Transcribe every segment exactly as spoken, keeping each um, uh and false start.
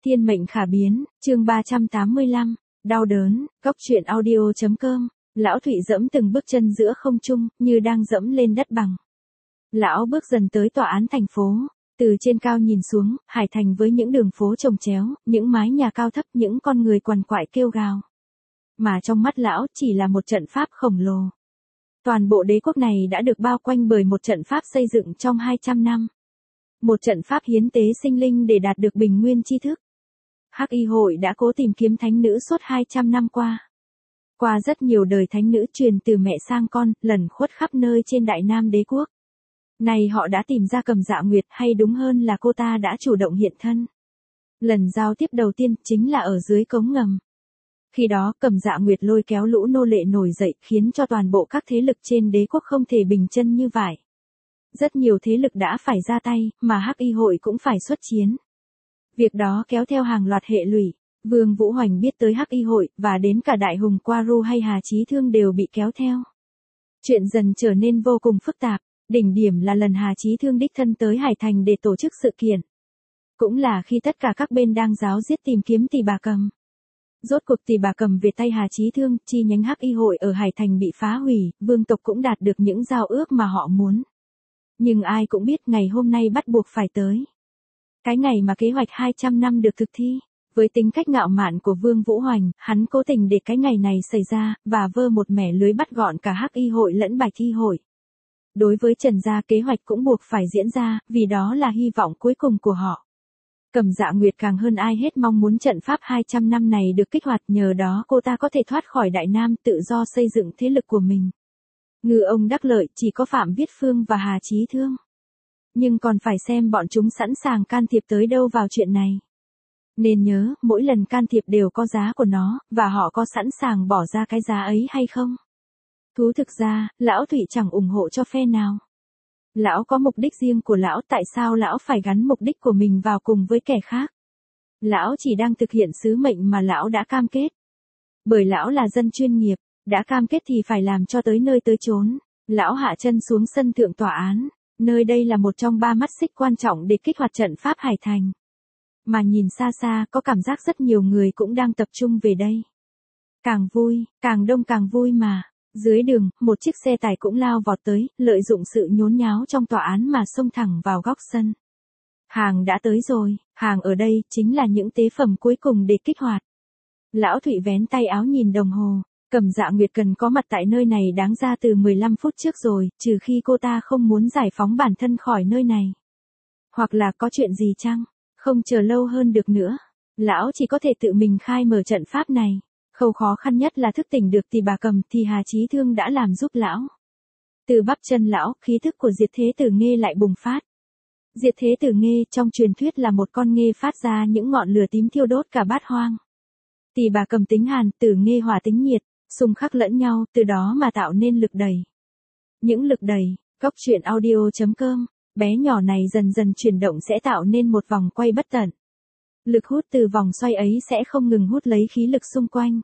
Thiên mệnh khả biến, chương ba trăm tám mươi lăm, đau đớn, góc truyện audio chấm com. Lão Thụy dẫm từng bước chân giữa không trung, như đang dẫm lên đất bằng. Lão bước dần tới tòa án thành phố, từ trên cao nhìn xuống, Hải Thành với những đường phố chồng chéo, những mái nhà cao thấp, những con người quằn quại kêu gào. Mà trong mắt lão chỉ là một trận pháp khổng lồ. Toàn bộ đế quốc này đã được bao quanh bởi một trận pháp xây dựng trong hai trăm năm. Một trận pháp hiến tế sinh linh để đạt được bình nguyên tri thức. Hắc Y hội đã cố tìm kiếm thánh nữ suốt hai trăm năm qua. Qua rất nhiều đời thánh nữ truyền từ mẹ sang con, lẩn khuất khắp nơi trên Đại Nam đế quốc. Này họ đã tìm ra Cầm Dạ Nguyệt, hay đúng hơn là cô ta đã chủ động hiện thân. Lần giao tiếp đầu tiên chính là ở dưới cống ngầm. Khi đó Cầm Dạ Nguyệt lôi kéo lũ nô lệ nổi dậy, khiến cho toàn bộ các thế lực trên đế quốc không thể bình chân như vải. Rất nhiều thế lực đã phải ra tay, mà Hắc Y hội cũng phải xuất chiến. Việc đó kéo theo hàng loạt hệ lụy. Vương Vũ Hoành biết tới Hắc Y hội, và đến cả Đại Hùng Quaru hay Hà Chí Thương đều bị kéo theo. Chuyện dần trở nên vô cùng phức tạp. Đỉnh điểm là lần Hà Chí Thương đích thân tới Hải Thành để tổ chức sự kiện. Cũng là khi tất cả các bên đang ráo riết tìm kiếm Tỷ Bà Cầm. Rốt cuộc Tỷ Bà Cầm về tay Hà Chí Thương, chi nhánh Hắc Y hội ở Hải Thành bị phá hủy, vương tộc cũng đạt được những giao ước mà họ muốn. Nhưng ai cũng biết ngày hôm nay bắt buộc phải tới. Cái ngày mà kế hoạch hai trăm năm được thực thi. Với tính cách ngạo mạn của Vương Vũ Hoành, hắn cố tình để cái ngày này xảy ra, và vơ một mẻ lưới bắt gọn cả Hắc Y hội lẫn Bạch Y hội. Đối với Trần gia, kế hoạch cũng buộc phải diễn ra, vì đó là hy vọng cuối cùng của họ. Cầm Dạ Nguyệt càng hơn ai hết mong muốn trận pháp hai trăm năm này được kích hoạt, nhờ đó cô ta có thể thoát khỏi Đại Nam, tự do xây dựng thế lực của mình. Ngư ông đắc lợi chỉ có Phạm Viết Phương và Hà Chí Thương. Nhưng còn phải xem bọn chúng sẵn sàng can thiệp tới đâu vào chuyện này. Nên nhớ, mỗi lần can thiệp đều có giá của nó, và họ có sẵn sàng bỏ ra cái giá ấy hay không? Thú thực ra, Lão Thụy chẳng ủng hộ cho phe nào. Lão có mục đích riêng của lão, tại sao lão phải gắn mục đích của mình vào cùng với kẻ khác? Lão chỉ đang thực hiện sứ mệnh mà lão đã cam kết. Bởi lão là dân chuyên nghiệp, đã cam kết thì phải làm cho tới nơi tới chốn. Lão hạ chân xuống sân thượng tòa án, nơi đây là một trong ba mắt xích quan trọng để kích hoạt trận pháp Hải Thành. Mà nhìn xa xa, có cảm giác rất nhiều người cũng đang tập trung về đây. Càng vui, càng đông càng vui mà. Dưới đường, một chiếc xe tải cũng lao vọt tới, lợi dụng sự nhốn nháo trong tòa án mà xông thẳng vào góc sân. Hàng đã tới rồi, hàng ở đây chính là những tế phẩm cuối cùng để kích hoạt. Lão Thụy vén tay áo nhìn đồng hồ, Cầm Dạ Nguyệt cần có mặt tại nơi này đáng ra từ mười lăm phút trước rồi, trừ khi cô ta không muốn giải phóng bản thân khỏi nơi này. Hoặc là có chuyện gì chăng? Không chờ lâu hơn được nữa. Lão chỉ có thể tự mình khai mở trận pháp này. Khâu khó khăn nhất là thức tỉnh được Tỷ Bà Cầm, thì Hà Chí Thương đã làm giúp lão. Từ bắp chân lão, khí thức của Diệt Thế Tử Nghê lại bùng phát. Diệt Thế Tử Nghê trong truyền thuyết là một con nghê phát ra những ngọn lửa tím thiêu đốt cả bát hoang. Tỷ Bà Cầm tính hàn, Tử Nghê hỏa tính nhiệt, xung khắc lẫn nhau, từ đó mà tạo nên lực đẩy. Những lực đẩy, góc truyện audio chấm com, bé nhỏ này dần dần chuyển động sẽ tạo nên một vòng quay bất tận. Lực hút từ vòng xoay ấy sẽ không ngừng hút lấy khí lực xung quanh.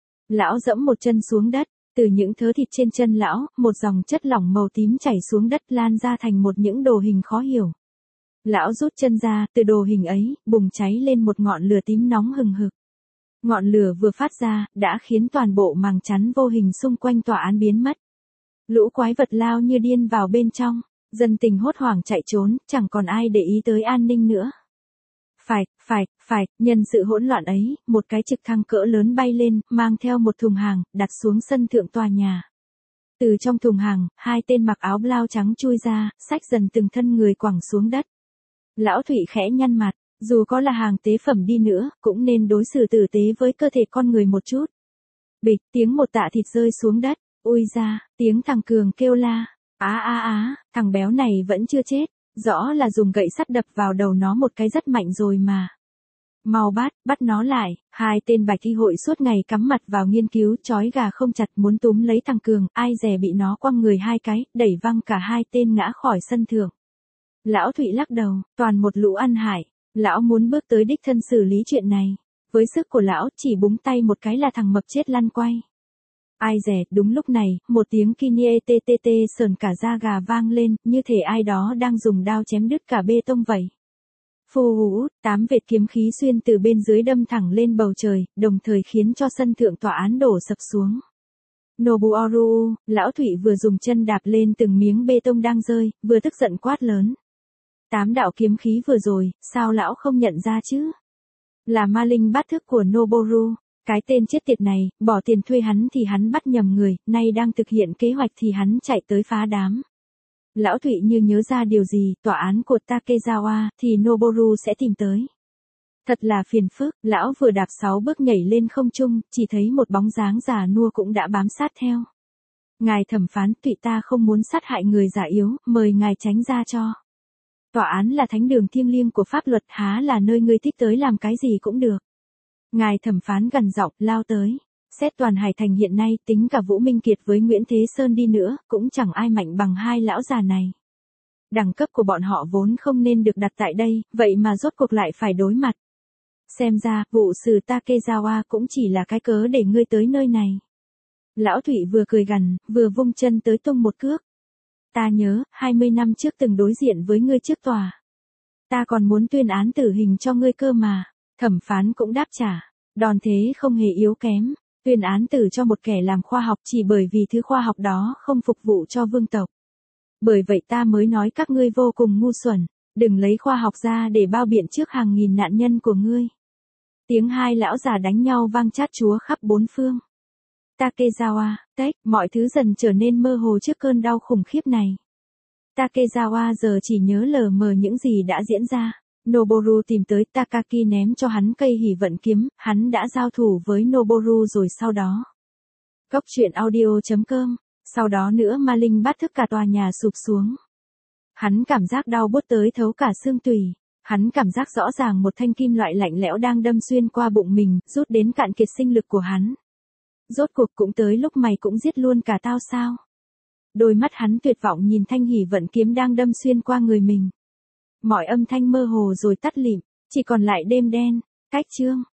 Lão dẫm một chân xuống đất, từ những thớ thịt trên chân lão, một dòng chất lỏng màu tím chảy xuống đất lan ra thành một những đồ hình khó hiểu. Lão rút chân ra, từ đồ hình ấy, bùng cháy lên một ngọn lửa tím nóng hừng hực. Ngọn lửa vừa phát ra, đã khiến toàn bộ màng chắn vô hình xung quanh tòa án biến mất. Lũ quái vật lao như điên vào bên trong, dân tình hốt hoảng chạy trốn, chẳng còn ai để ý tới an ninh nữa. Phải, phải, phải, nhân sự hỗn loạn ấy, một cái trực thăng cỡ lớn bay lên, mang theo một thùng hàng, đặt xuống sân thượng tòa nhà. Từ trong thùng hàng, hai tên mặc áo blau trắng chui ra, xách dần từng thân người quẳng xuống đất. Lão Thụy khẽ nhăn mặt, dù có là hàng tế phẩm đi nữa, cũng nên đối xử tử tế với cơ thể con người một chút. Bịch, tiếng một tạ thịt rơi xuống đất, ui ra, tiếng thằng Cường kêu la, á á á, thằng béo này vẫn chưa chết. Rõ là dùng gậy sắt đập vào đầu nó một cái rất mạnh rồi mà. Mau bắt, bắt nó lại. Hai tên Bạch Y hội suốt ngày cắm mặt vào nghiên cứu, trói gà không chặt, muốn túm lấy thằng Cường, ai dè bị nó quăng người hai cái, đẩy văng cả hai tên ngã khỏi sân thượng. Lão Thụy lắc đầu, toàn một lũ ăn hại. Lão muốn bước tới đích thân xử lý chuyện này. Với sức của lão, chỉ búng tay một cái là thằng mập chết lăn quay. Ai dè, đúng lúc này, một tiếng kinie tê tê tê sờn cả da gà vang lên, như thể ai đó đang dùng đao chém đứt cả bê tông vậy. Phù hú, tám vệt kiếm khí xuyên từ bên dưới đâm thẳng lên bầu trời, đồng thời khiến cho sân thượng tòa án đổ sập xuống. Nobuoru, lão Thụy vừa dùng chân đạp lên từng miếng bê tông đang rơi, vừa tức giận quát lớn. Tám đạo kiếm khí vừa rồi, sao lão không nhận ra chứ? Là ma linh bát thức của Noboru. Cái tên chết tiệt này, bỏ tiền thuê hắn thì hắn bắt nhầm người, nay đang thực hiện kế hoạch thì hắn chạy tới phá đám. Lão Thụy như nhớ ra điều gì, tòa án của Takezawa, thì Noboru sẽ tìm tới. Thật là phiền phức, lão vừa đạp sáu bước nhảy lên không trung, chỉ thấy một bóng dáng già nua cũng đã bám sát theo. Ngài thẩm phán, Thụy ta không muốn sát hại người già yếu, mời ngài tránh ra cho. Tòa án là thánh đường thiêng liêng của pháp luật, há là nơi ngươi thích tới làm cái gì cũng được. Ngài thẩm phán gằn giọng, lao tới. Xét toàn Hải Thành hiện nay, tính cả Vũ Minh Kiệt với Nguyễn Thế Sơn đi nữa, cũng chẳng ai mạnh bằng hai lão già này. Đẳng cấp của bọn họ vốn không nên được đặt tại đây, vậy mà rốt cuộc lại phải đối mặt. Xem ra, vụ xử Takezawa cũng chỉ là cái cớ để ngươi tới nơi này. Lão Thụy vừa cười gằn, vừa vung chân tới tung một cước. Ta nhớ, hai mươi năm trước từng đối diện với ngươi trước tòa. Ta còn muốn tuyên án tử hình cho ngươi cơ mà. Thẩm phán cũng đáp trả. Đòn thế không hề yếu kém. Tuyên án tử cho một kẻ làm khoa học chỉ bởi vì thứ khoa học đó không phục vụ cho vương tộc. Bởi vậy ta mới nói các ngươi vô cùng ngu xuẩn. Đừng lấy khoa học ra để bao biện trước hàng nghìn nạn nhân của ngươi. Tiếng hai lão già đánh nhau vang chát chúa khắp bốn phương. Takezawa, tách, mọi thứ dần trở nên mơ hồ trước cơn đau khủng khiếp này. Takezawa giờ chỉ nhớ lờ mờ những gì đã diễn ra. Noboru tìm tới Takaki ném cho hắn cây hỷ vận kiếm, hắn đã giao thủ với Noboru rồi sau đó. Cốc truyện audio chấm com, sau đó nữa ma linh bắt thức cả tòa nhà sụp xuống. Hắn cảm giác đau buốt tới thấu cả xương tủy. Hắn cảm giác rõ ràng một thanh kim loại lạnh lẽo đang đâm xuyên qua bụng mình, rút đến cạn kiệt sinh lực của hắn. Rốt cuộc cũng tới lúc mày cũng giết luôn cả tao sao? Đôi mắt hắn tuyệt vọng nhìn thanh hỷ vận kiếm đang đâm xuyên qua người mình. Mọi âm thanh mơ hồ rồi tắt lịm, chỉ còn lại đêm đen. Cách chương